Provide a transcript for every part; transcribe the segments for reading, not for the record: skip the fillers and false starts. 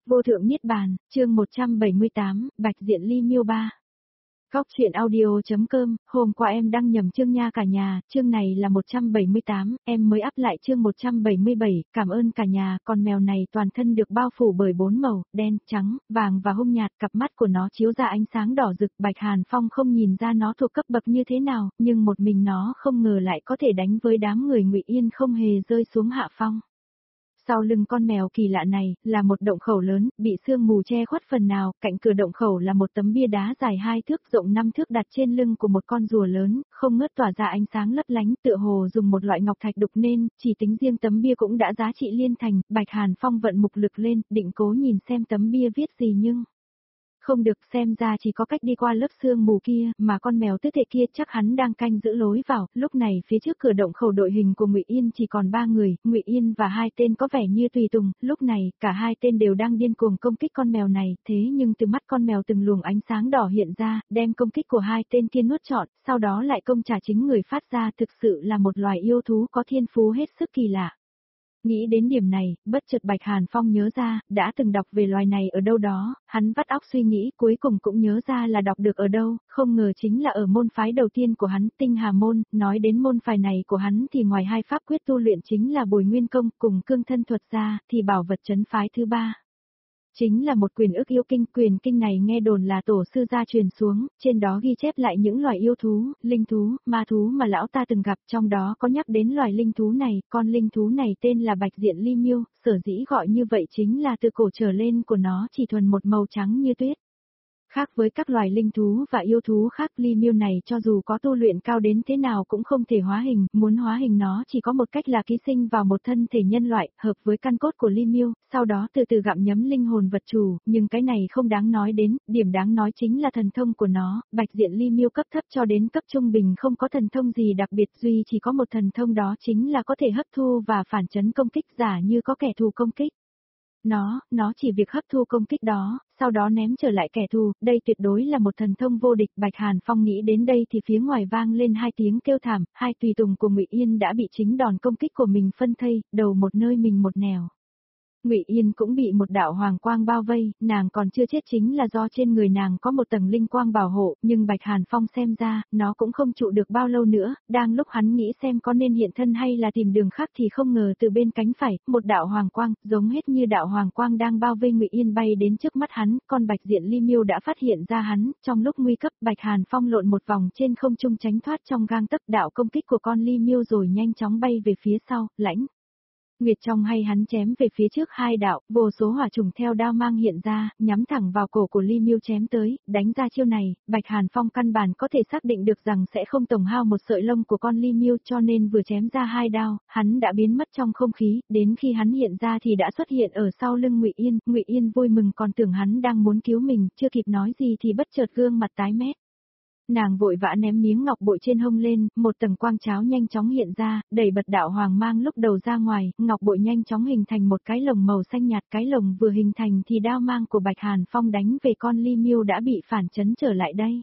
Vô thượng niết bàn, chương 178, Bạch Diện Ly Miêu 3. Góc truyện audio.com, hôm qua em đăng nhầm chương nha cả nhà, chương này là 178, em mới up lại chương 177, cảm ơn cả nhà, con mèo này toàn thân được bao phủ bởi 4 màu, đen, trắng, vàng và hung nhạt, cặp mắt của nó chiếu ra ánh sáng đỏ rực, Bạch Hàn Phong không nhìn ra nó thuộc cấp bậc như thế nào, nhưng một mình nó không ngờ lại có thể đánh với đám người Ngụy Yên không hề rơi xuống hạ phong. Sau lưng con mèo kỳ lạ này, là một động khẩu lớn, bị sương mù che khuất phần nào, cạnh cửa động khẩu là một tấm bia đá dài 2 thước rộng 5 thước đặt trên lưng của một con rùa lớn, không ngớt tỏa ra ánh sáng lấp lánh, tựa hồ dùng một loại ngọc thạch đục nên, chỉ tính riêng tấm bia cũng đã giá trị liên thành, Bạch Hàn Phong vận mục lực lên, định cố nhìn xem tấm bia viết gì nhưng... Không được, xem ra chỉ có cách đi qua lớp sương mù kia, mà con mèo tứ thể kia chắc hắn đang canh giữ lối vào, lúc này phía trước cửa động khẩu đội hình của Ngụy Yên chỉ còn 3 người, Ngụy Yên và 2 tên có vẻ như tùy tùng, lúc này, cả 2 tên đều đang điên cuồng công kích con mèo này, thế nhưng từ mắt con mèo từng luồng ánh sáng đỏ hiện ra, đem công kích của 2 tên kia nuốt trọn, sau đó lại công trả chính người phát ra, thực sự là một loài yêu thú có thiên phú hết sức kỳ lạ. Nghĩ đến điểm này, bất chợt Bạch Hàn Phong nhớ ra, đã từng đọc về loài này ở đâu đó, hắn vắt óc suy nghĩ, cuối cùng cũng nhớ ra là đọc được ở đâu, không ngờ chính là ở môn phái đầu tiên của hắn, Tinh Hà Môn, nói đến môn phái này của hắn thì ngoài 2 pháp quyết tu luyện chính là Bồi Nguyên Công cùng Cương Thân Thuật ra, thì bảo vật trấn phái thứ 3. Chính là một quyền ức yêu kinh, quyền kinh này nghe đồn là tổ sư gia truyền xuống, trên đó ghi chép lại những loài yêu thú, linh thú, ma thú mà lão ta từng gặp, trong đó có nhắc đến loài linh thú này, con linh thú này tên là Bạch Diện Ly Miêu, sở dĩ gọi như vậy chính là từ cổ trở lên của nó chỉ thuần một màu trắng như tuyết. Khác với các loài linh thú và yêu thú khác, Ly Miêu này cho dù có tu luyện cao đến thế nào cũng không thể hóa hình, muốn hóa hình nó chỉ có một cách là ký sinh vào một thân thể nhân loại, hợp với căn cốt của Ly Miêu, sau đó từ từ gặm nhấm linh hồn vật chủ, nhưng cái này không đáng nói đến, điểm đáng nói chính là thần thông của nó, Bạch Diện Ly Miêu cấp thấp cho đến cấp trung bình không có thần thông gì đặc biệt, duy chỉ có một thần thông đó chính là có thể hấp thu và phản chấn công kích giả như có kẻ thù công kích. Nó chỉ việc hấp thu công kích đó, sau đó ném trở lại kẻ thù, đây tuyệt đối là một thần thông vô địch. Bạch Hàn Phong nghĩ đến đây thì phía ngoài vang lên 2 tiếng kêu thảm, 2 tùy tùng của Ngụy Yên đã bị chính đòn công kích của mình phân thây, đầu một nơi mình một nẻo. Ngụy Yên cũng bị một đạo hoàng quang bao vây, nàng còn chưa chết chính là do trên người nàng có một tầng linh quang bảo hộ, nhưng Bạch Hàn Phong xem ra, nó cũng không trụ được bao lâu nữa, đang lúc hắn nghĩ xem có nên hiện thân hay là tìm đường khác thì không ngờ từ bên cánh phải, một đạo hoàng quang, giống hết như đạo hoàng quang đang bao vây Ngụy Yên bay đến trước mắt hắn, con Bạch Diện Ly Miêu đã phát hiện ra hắn, trong lúc nguy cấp, Bạch Hàn Phong lộn một vòng trên không trung tránh thoát trong gang tấc đạo công kích của con Ly Miêu rồi nhanh chóng bay về phía sau, lãnh Nguyệt trong hay hắn chém về phía trước 2 đạo, vô số hỏa trùng theo đao mang hiện ra, nhắm thẳng vào cổ của Ly Miêu chém tới, đánh ra chiêu này, Bạch Hàn Phong căn bản có thể xác định được rằng sẽ không tổn hao một sợi lông của con Ly Miêu, cho nên vừa chém ra 2 đao, hắn đã biến mất trong không khí, đến khi hắn hiện ra thì đã xuất hiện ở sau lưng Ngụy Yên vui mừng còn tưởng hắn đang muốn cứu mình, chưa kịp nói gì thì bất chợt gương mặt tái mét. Nàng vội vã ném miếng ngọc bội trên hông lên, một tầng quang cháo nhanh chóng hiện ra, đẩy bật đạo hoàng mang lúc đầu ra ngoài, ngọc bội nhanh chóng hình thành một cái lồng màu xanh nhạt, cái lồng vừa hình thành thì đao mang của Bạch Hàn Phong đánh về con Ly Miêu đã bị phản chấn trở lại đây.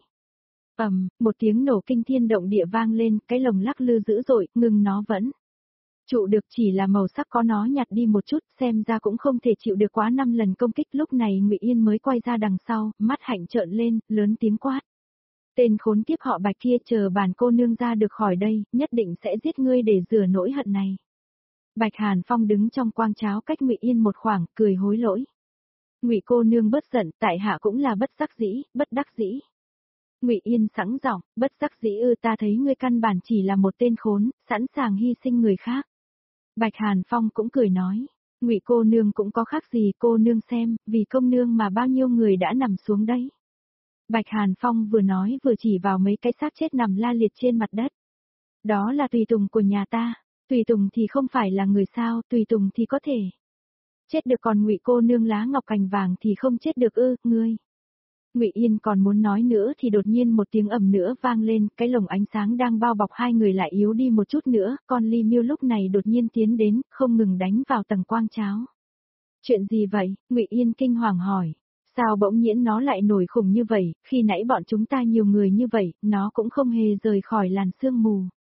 Một tiếng nổ kinh thiên động địa vang lên, cái lồng lắc lư dữ dội, ngừng nó vẫn trụ được, chỉ là màu sắc có nó nhạt đi một chút, xem ra cũng không thể chịu được quá 5 lần công kích. Lúc này Ngụy Yên mới quay ra đằng sau, mắt hạnh trợn lên, lớn tiếng quát. Tên khốn kiếp họ Bạch kia, chờ bản cô nương ra được khỏi đây, nhất định sẽ giết ngươi để rửa nỗi hận này. Bạch Hàn Phong đứng trong quang cháo cách Ngụy Yên một khoảng, cười hối lỗi. Ngụy cô nương bớt giận, tại hạ cũng là bất đắc dĩ. Ngụy Yên sẵn giọng, bất đắc dĩ ư, ta thấy ngươi căn bản chỉ là một tên khốn, sẵn sàng hy sinh người khác. Bạch Hàn Phong cũng cười nói, Ngụy cô nương cũng có khác gì, cô nương xem, vì công nương mà bao nhiêu người đã nằm xuống đấy. Bạch Hàn Phong vừa nói vừa chỉ vào mấy cái xác chết nằm la liệt trên mặt đất. Đó là tùy tùng của nhà ta, tùy tùng thì không phải là người sao, tùy tùng thì có thể chết được, còn Ngụy cô nương lá ngọc cành vàng thì không chết được ư, ngươi. Ngụy Yên còn muốn nói nữa thì đột nhiên một tiếng ầm nữa vang lên, cái lồng ánh sáng đang bao bọc 2 người lại yếu đi một chút nữa, con Ly Miêu lúc này đột nhiên tiến đến, không ngừng đánh vào tầng quang cháo. Chuyện gì vậy? Ngụy Yên kinh hoàng hỏi. Sao bỗng nhiên nó lại nổi khủng như vậy, khi nãy bọn chúng ta nhiều người như vậy, nó cũng không hề rời khỏi làn sương mù.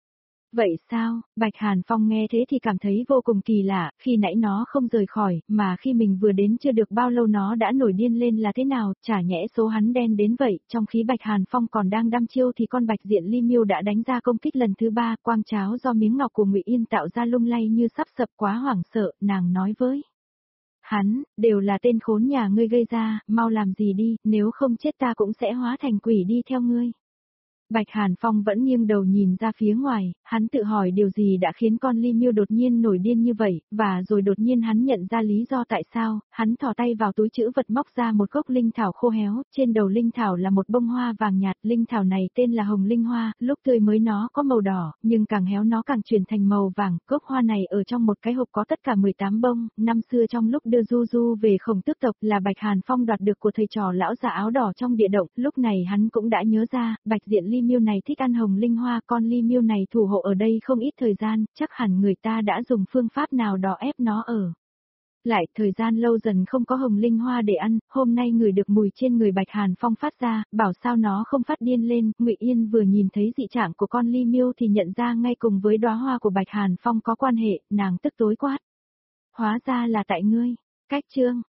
Vậy sao? Bạch Hàn Phong nghe thế thì cảm thấy vô cùng kỳ lạ, khi nãy nó không rời khỏi, mà khi mình vừa đến chưa được bao lâu nó đã nổi điên lên là thế nào, chả nhẽ số hắn đen đến vậy, trong khi Bạch Hàn Phong còn đang đăm chiêu thì con Bạch Diện Ly Miêu đã đánh ra công kích lần thứ 3, quang cháo do miếng ngọc của Ngụy Yên tạo ra lung lay như sắp sập, quá hoảng sợ, nàng nói với hắn, đều là tên khốn nhà ngươi gây ra, mau làm gì đi, nếu không chết ta cũng sẽ hóa thành quỷ đi theo ngươi. Bạch Hàn Phong vẫn nghiêng đầu nhìn ra phía ngoài, hắn tự hỏi điều gì đã khiến con Ly Miêu đột nhiên nổi điên như vậy, và rồi đột nhiên hắn nhận ra lý do tại sao, hắn thò tay vào túi trữ vật móc ra một gốc linh thảo khô héo, trên đầu linh thảo là một bông hoa vàng nhạt, linh thảo này tên là hồng linh hoa, lúc tươi mới nó có màu đỏ, nhưng càng héo nó càng chuyển thành màu vàng, gốc hoa này ở trong một cái hộp có tất cả 18 bông, năm xưa trong lúc đưa Du Du về Khổng Tước tộc là Bạch Hàn Phong đoạt được của thầy trò lão già áo đỏ trong địa động, lúc này hắn cũng đã nhớ ra, Bạch Diện Ly Miêu này thích ăn hồng linh hoa, con Ly Miêu này thủ hộ ở đây không ít thời gian, chắc hẳn người ta đã dùng phương pháp nào đó ép nó ở lại, thời gian lâu dần không có hồng linh hoa để ăn, hôm nay người được mùi trên người Bạch Hàn Phong phát ra, bảo sao nó không phát điên lên, Ngụy Yên vừa nhìn thấy dị trạng của con Ly Miêu thì nhận ra ngay cùng với đóa hoa của Bạch Hàn Phong có quan hệ, nàng tức tối quát. Hóa ra là tại ngươi, cách chương